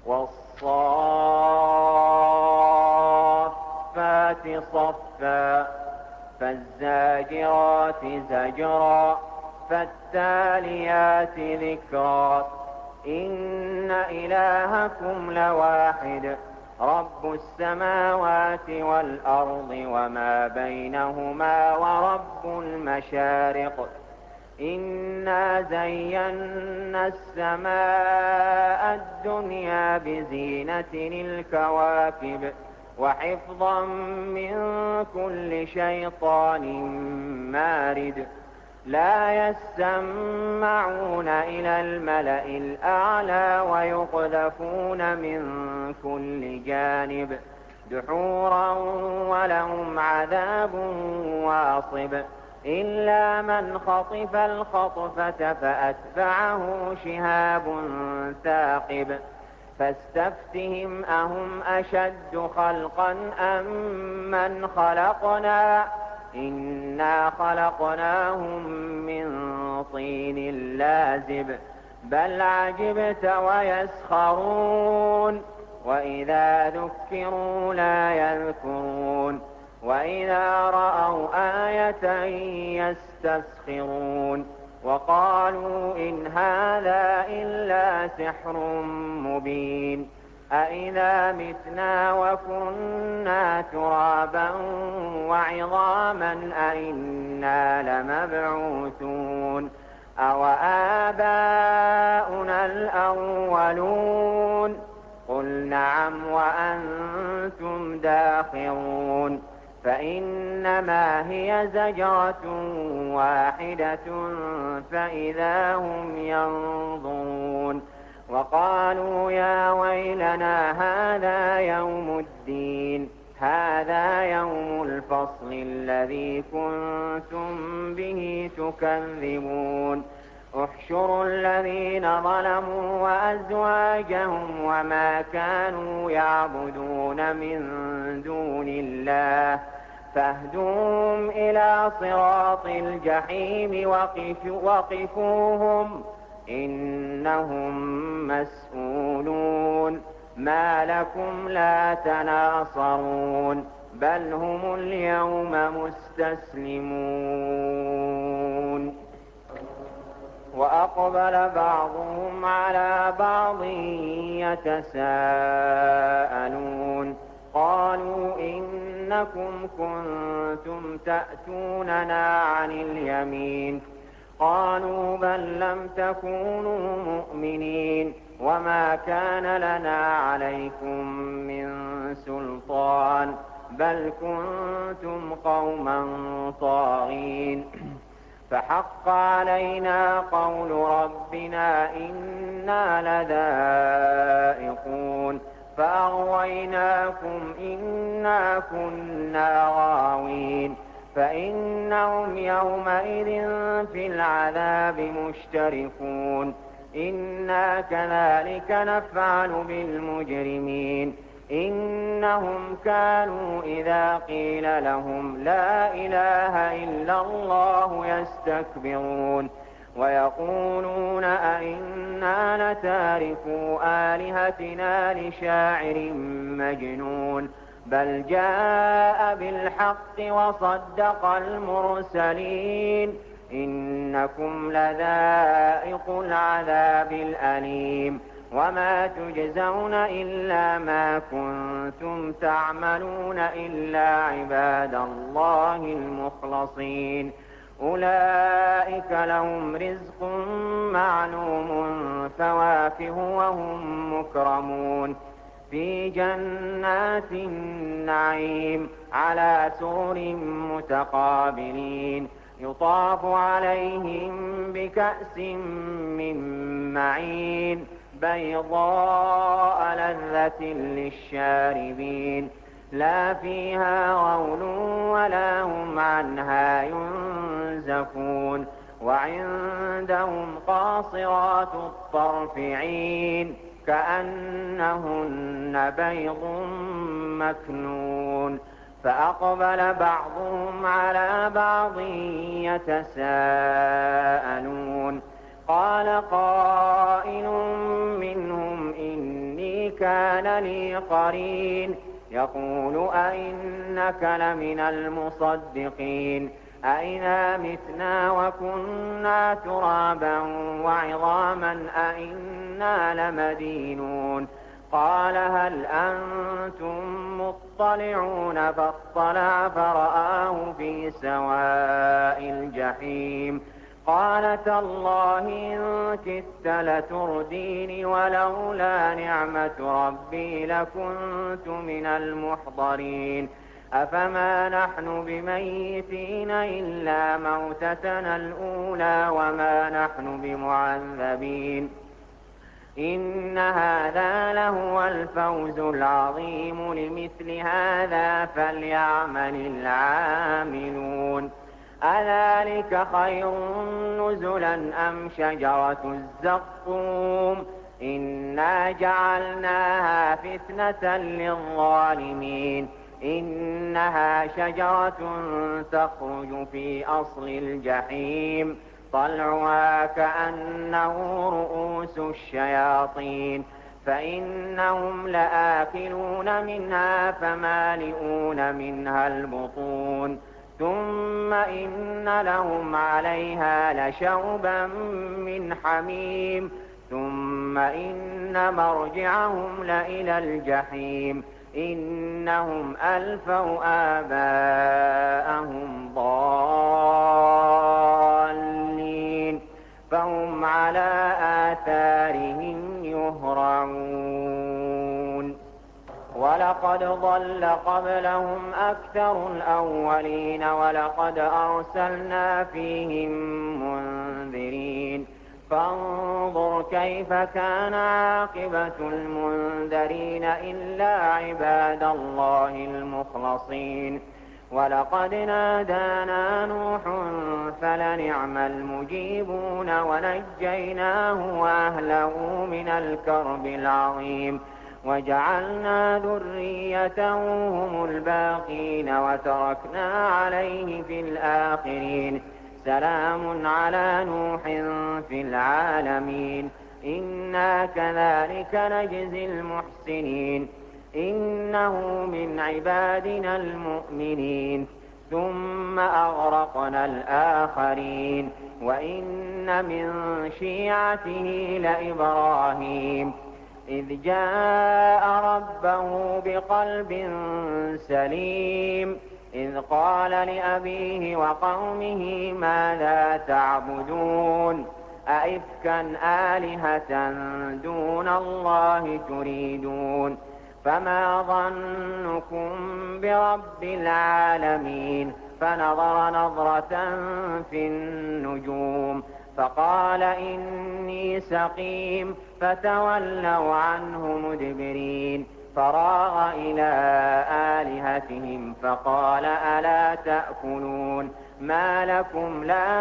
والصافات صفا فالزاجرات زجرا فالتاليات ذكرا إن إلهكم لواحد رب السماوات والأرض وما بينهما ورب المشارق إنا زينا السماء الدنيا بزينة الكواكب وحفظا من كل شيطان مارد لا يسمعون إلى الملأ الأعلى ويقذفون من كل جانب دحورا ولهم عذاب واصب إلا من خطف الخطفة فأتبعه شهاب ثاقب فاستفتهم أهم أشد خلقا أم من خلقنا إنا خلقناهم من طين لازب بل عجبت ويسخرون وإذا ذكروا لا يذكرون وإذا رأوا آية يستسخرون وقالوا إن هذا إلا سحر مبين أإذا متنا وكنا ترابا وعظاما أإنا لمبعوثون أوآباؤنا الأولون قل نعم وأنتم داخرون فإنما هي زجرة واحدة فإذا هم ينظرون وقالوا يا ويلنا هذا يوم الدين هذا يوم الفصل الذي كنتم به تكذبون احشروا الذين ظلموا وأزواجهم وما كانوا يعبدون من دون الله فاهدوهم إلى صراط الجحيم وقفوهم إنهم مسؤولون ما لكم لا تناصرون بل هم اليوم مستسلمون وأقبل بعضهم على بعض يتساءلون قالوا إنكم كنتم تأتوننا عن اليمين قالوا بل لم تكونوا مؤمنين وما كان لنا عليكم من سلطان بل كنتم قوما طاغين فحق علينا قول ربنا إنا لذائقون فأغويناكم إنا كنا غاوين فإنهم يومئذ في العذاب مشتركون إنا كذلك نفعل بالمجرمين إنهم كانوا إذا قيل لهم لا إله إلا الله يستكبرون ويقولون أئنا لتاركو آلهتنا لشاعر مجنون بل جاء بالحق وصدق المرسلين إنكم لذائق العذاب الأليم وما تجزون إلا ما كنتم تعملون إلا عباد الله المخلصين أولئك لهم رزق معلوم فواكه وهم مكرمون في جنات النعيم على سرر متقابلين يطاف عليهم بكأس من معين بيضاء لذة للشاربين لا فيها غول ولا هم عنها ينزفون وعندهم قاصرات الطرف عين كأنهن بيض مكنون فأقبل بعضهم على بعض يتساءلون قال قائل منهم إني كان لي قرين يقول أئنك لمن المصدقين أئذا متنا وكنا ترابا وعظاما أئنا لمدينون قال هل أنتم مطلعون فاطلع فرآه في سواء الجحيم قال تالله إن كدت لتردين ولولا نعمة ربي لكنت من المحضرين أفما نحن بميتين إلا موتتنا الأولى وما نحن بمعذبين إن هذا لهو الفوز العظيم لمثل هذا فليعمل العاملون أذلك خير نزلا أم شجرة الزقوم إنا جعلناها فتنة للظالمين إنها شجرة تخرج في أصل الجحيم طلعها كأنه رؤوس الشياطين فإنهم لآكلون منها فمالئون منها البطون ثم إن لهم عليها لشوبا من حميم ثم إن مرجعهم لإلى الجحيم إنهم ألفوا آباءهم ضالين فهم على آثارهم يهرعون ولقد ضل قبلهم أكثر الأولين ولقد أرسلنا فيهم منذرين فانظر كيف كان عاقبة المنذرين إلا عباد الله المخلصين ولقد نادانا نوح فلنعم المجيبون ونجيناه وأهله من الكرب العظيم وجعلنا ذريته هم الباقين وتركنا عليه في الآخرين سلام على نوح في العالمين إنا كذلك نجزي المحسنين إنه من عبادنا المؤمنين ثم أغرقنا الآخرين وإن من شيعته لإبراهيم إذ جاء ربه بقلب سليم إذ قال لأبيه وقومه ماذا تعبدون أئفكا آلهة دون الله تريدون فما ظنكم برب العالمين فنظر نظرة في النجوم فقال إني سقيم فتولوا عنه مدبرين فراغ إلى آلهتهم فقال ألا تأكلون ما لكم لا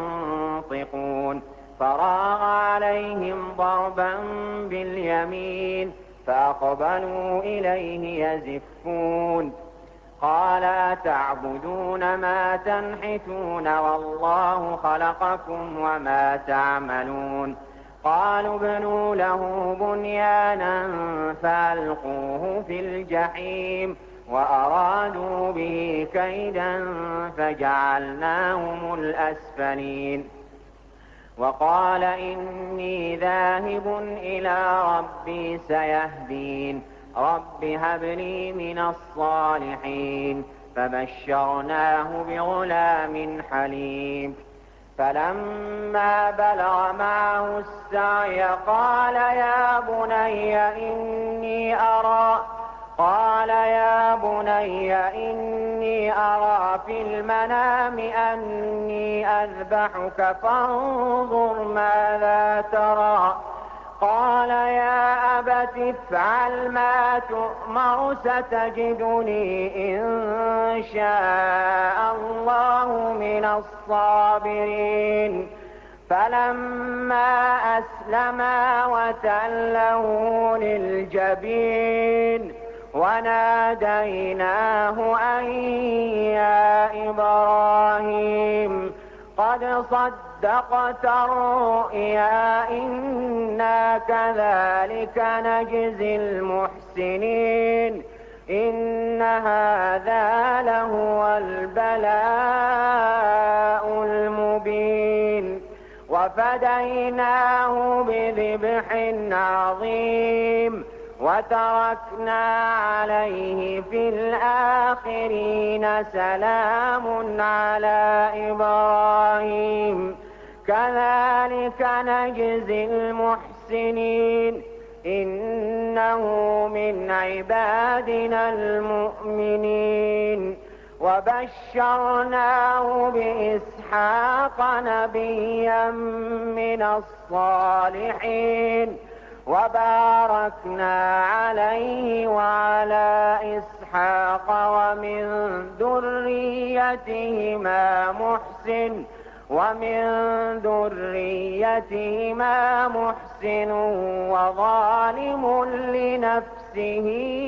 تنطقون فراغ عليهم ضربا باليمين فأقبلوا إليه يزفون قال أتعبدون ما تنحتون والله خلقكم وما تعملون قالوا ابنوا له بنيانا فألقوه في الجحيم وأرادوا به كيدا فجعلناهم الأسفلين وقال إني ذاهب إلى ربي سيهدين رب هب لي من الصالحين فبشرناه بغلام حليم فلما بلغ معه السعي قال يا بني إني أرى في المنام أني أذبحك فانظر ماذا ترى قال يا أبت افعل ما تؤمر ستجدني إن شاء الله من الصابرين فلما أسلما وتله للجبين وناديناه أن يا إبراهيم قد صدقت صدقت الرؤيا إنا كذلك نجزي المحسنين إن هذا لهو البلاء المبين وفديناه بذبح عظيم وتركنا عليه في الآخرين سلام على إبراهيم كذلك نجزي المحسنين إنه من عبادنا المؤمنين وبشرناه بإسحاق نبيا من الصالحين وباركنا عليه وعلى إسحاق ومن ذريتهما محسن وظالم لنفسه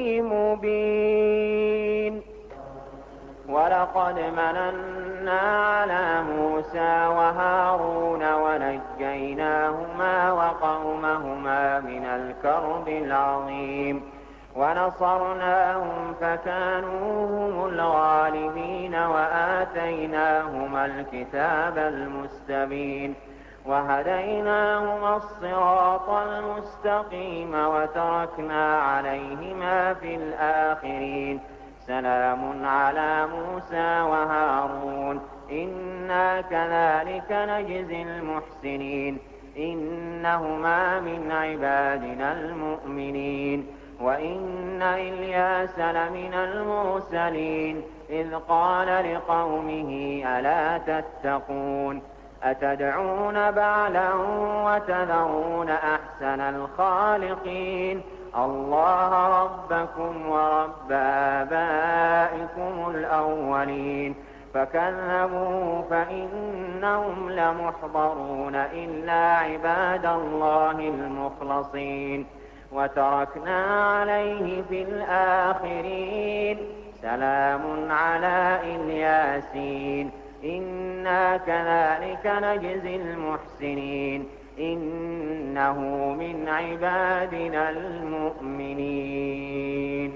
مبين ولقد مننا على موسى وهارون ونجيناهما وقومهما من الكرب العظيم ونصرناهم فكانوا هم الغالبين وآتيناهما الكتاب المستبين وهديناهما الصراط المستقيم وتركنا عليهما في الآخرين سلام على موسى وهارون إنا كذلك نجزي المحسنين إنهما من عبادنا المؤمنين وإن إلياس لمن المرسلين إذ قال لقومه ألا تتقون أتدعون بعلا وتذرون أحسن الخالقين الله ربكم ورب آبائكم الأولين فكذبوه فإنهم لمحضرون إلا عباد الله المخلصين وتركنا عليه في الآخرين سلام على الياسين إنا كذلك نجزي المحسنين إنه من عبادنا المؤمنين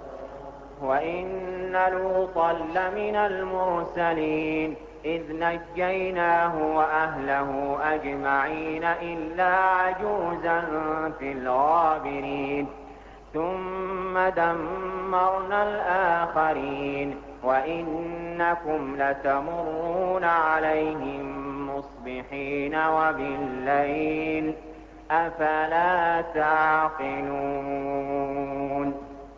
وإن لوطا لمن المرسلين إذ نجيناه وأهله أجمعين إلا عجوزا في الغابرين ثم دمرنا الآخرين وإنكم لتمرون عليهم مصبحين وبالليل أفلا تعقلون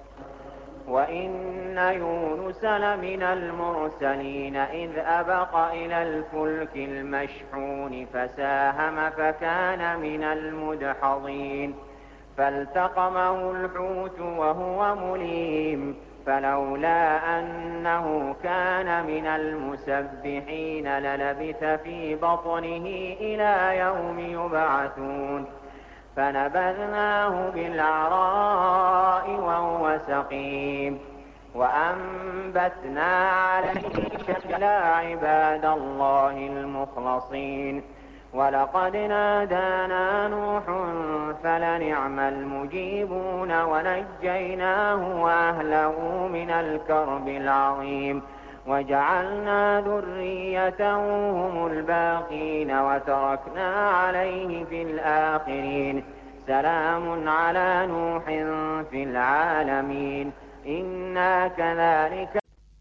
وإن يونس لمن المرسلين إذ أبق إلى الفلك المشحون فساهم فكان من المدحضين فالتقمه الحوت وهو مليم فلولا أنه كان من المسبحين للبث في بطنه إلى يوم يبعثون فنبذناه بالعراء وهو سقيم وأنبتنا عليه شجرا عباد الله المخلصين ولقد نادانا نوح فلنعم المجيبون ونجيناه وأهله من الكرب العظيم وجعلنا ذريته هم الباقين وتركنا عليه في الآخرين سلام على نوح في العالمين إنا كذلك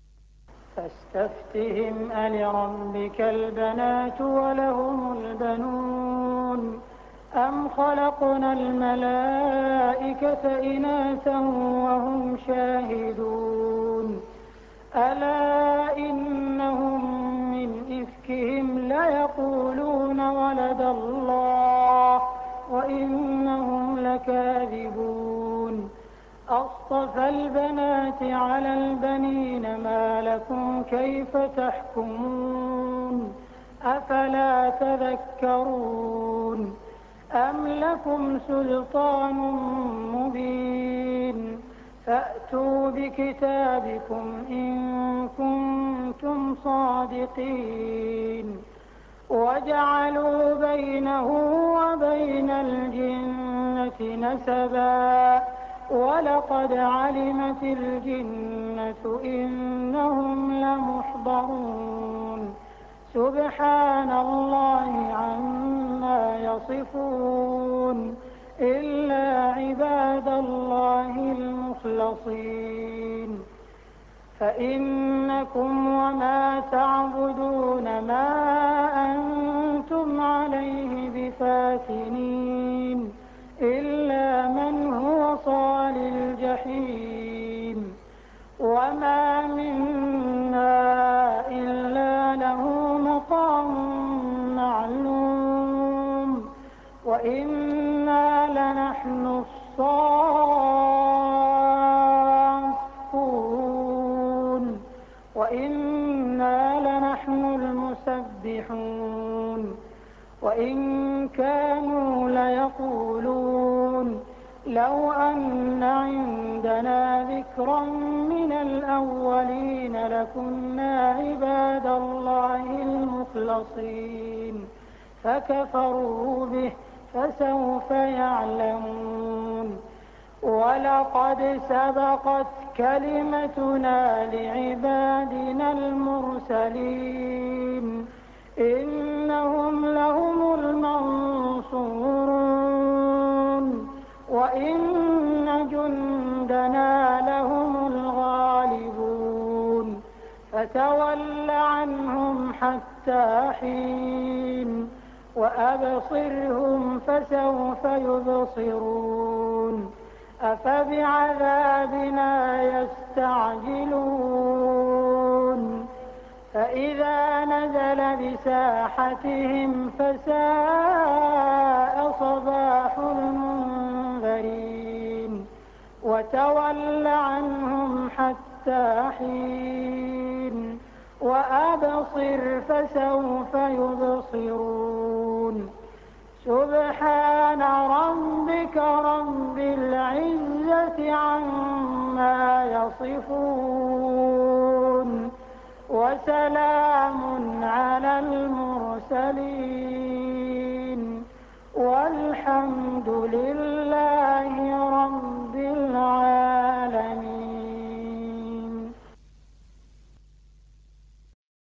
فاستفتهم ألربك البنات ولهم البنون أم خلقنا الملائكة إناثا وهم شاهدون ألا إنهم من إفكهم ليقولون ولد الله وإنهم لكاذبون أصطفى البنات على البنين ما لكم كيف تحكمون أفلا تذكرون أم لكم سلطان مبين فأتوا بكتابكم إن كنتم صادقين وجعلوا بينه وبين الجنة نسبا ولقد علمت الجنة إنهم لمحضرون سبحان الله عما يصفون إلا عباد الله المخلصين فإنكم وما تعبدون ما أنتم عليه بفاتنين إلا من هو صال الجحيم وما منا إلا له مقام معلوم وإنا لنحن الصافون وإنا لنحن المسبحون وإن كانوا ليقولون لو أن عندنا ذكرا من الأولين لكنا عباد الله المخلصين فكفروا به فسوف يعلمون ولقد سبقت كلمتنا لعبادنا المرسلين إنهم لهم المنصورون وإن جندنا لهم الغالبون فتول عنهم حتى حين وأبصرهم فسوف يبصرون أفبعذابنا يستعجلون فإذا نزل بساحتهم فساء صباح المنذرين وتول عنهم حتى حين وأبصر فسوف يبصرون سبحان ربك رب العزة عما يصفون وسلام على المرسلين والحمد لله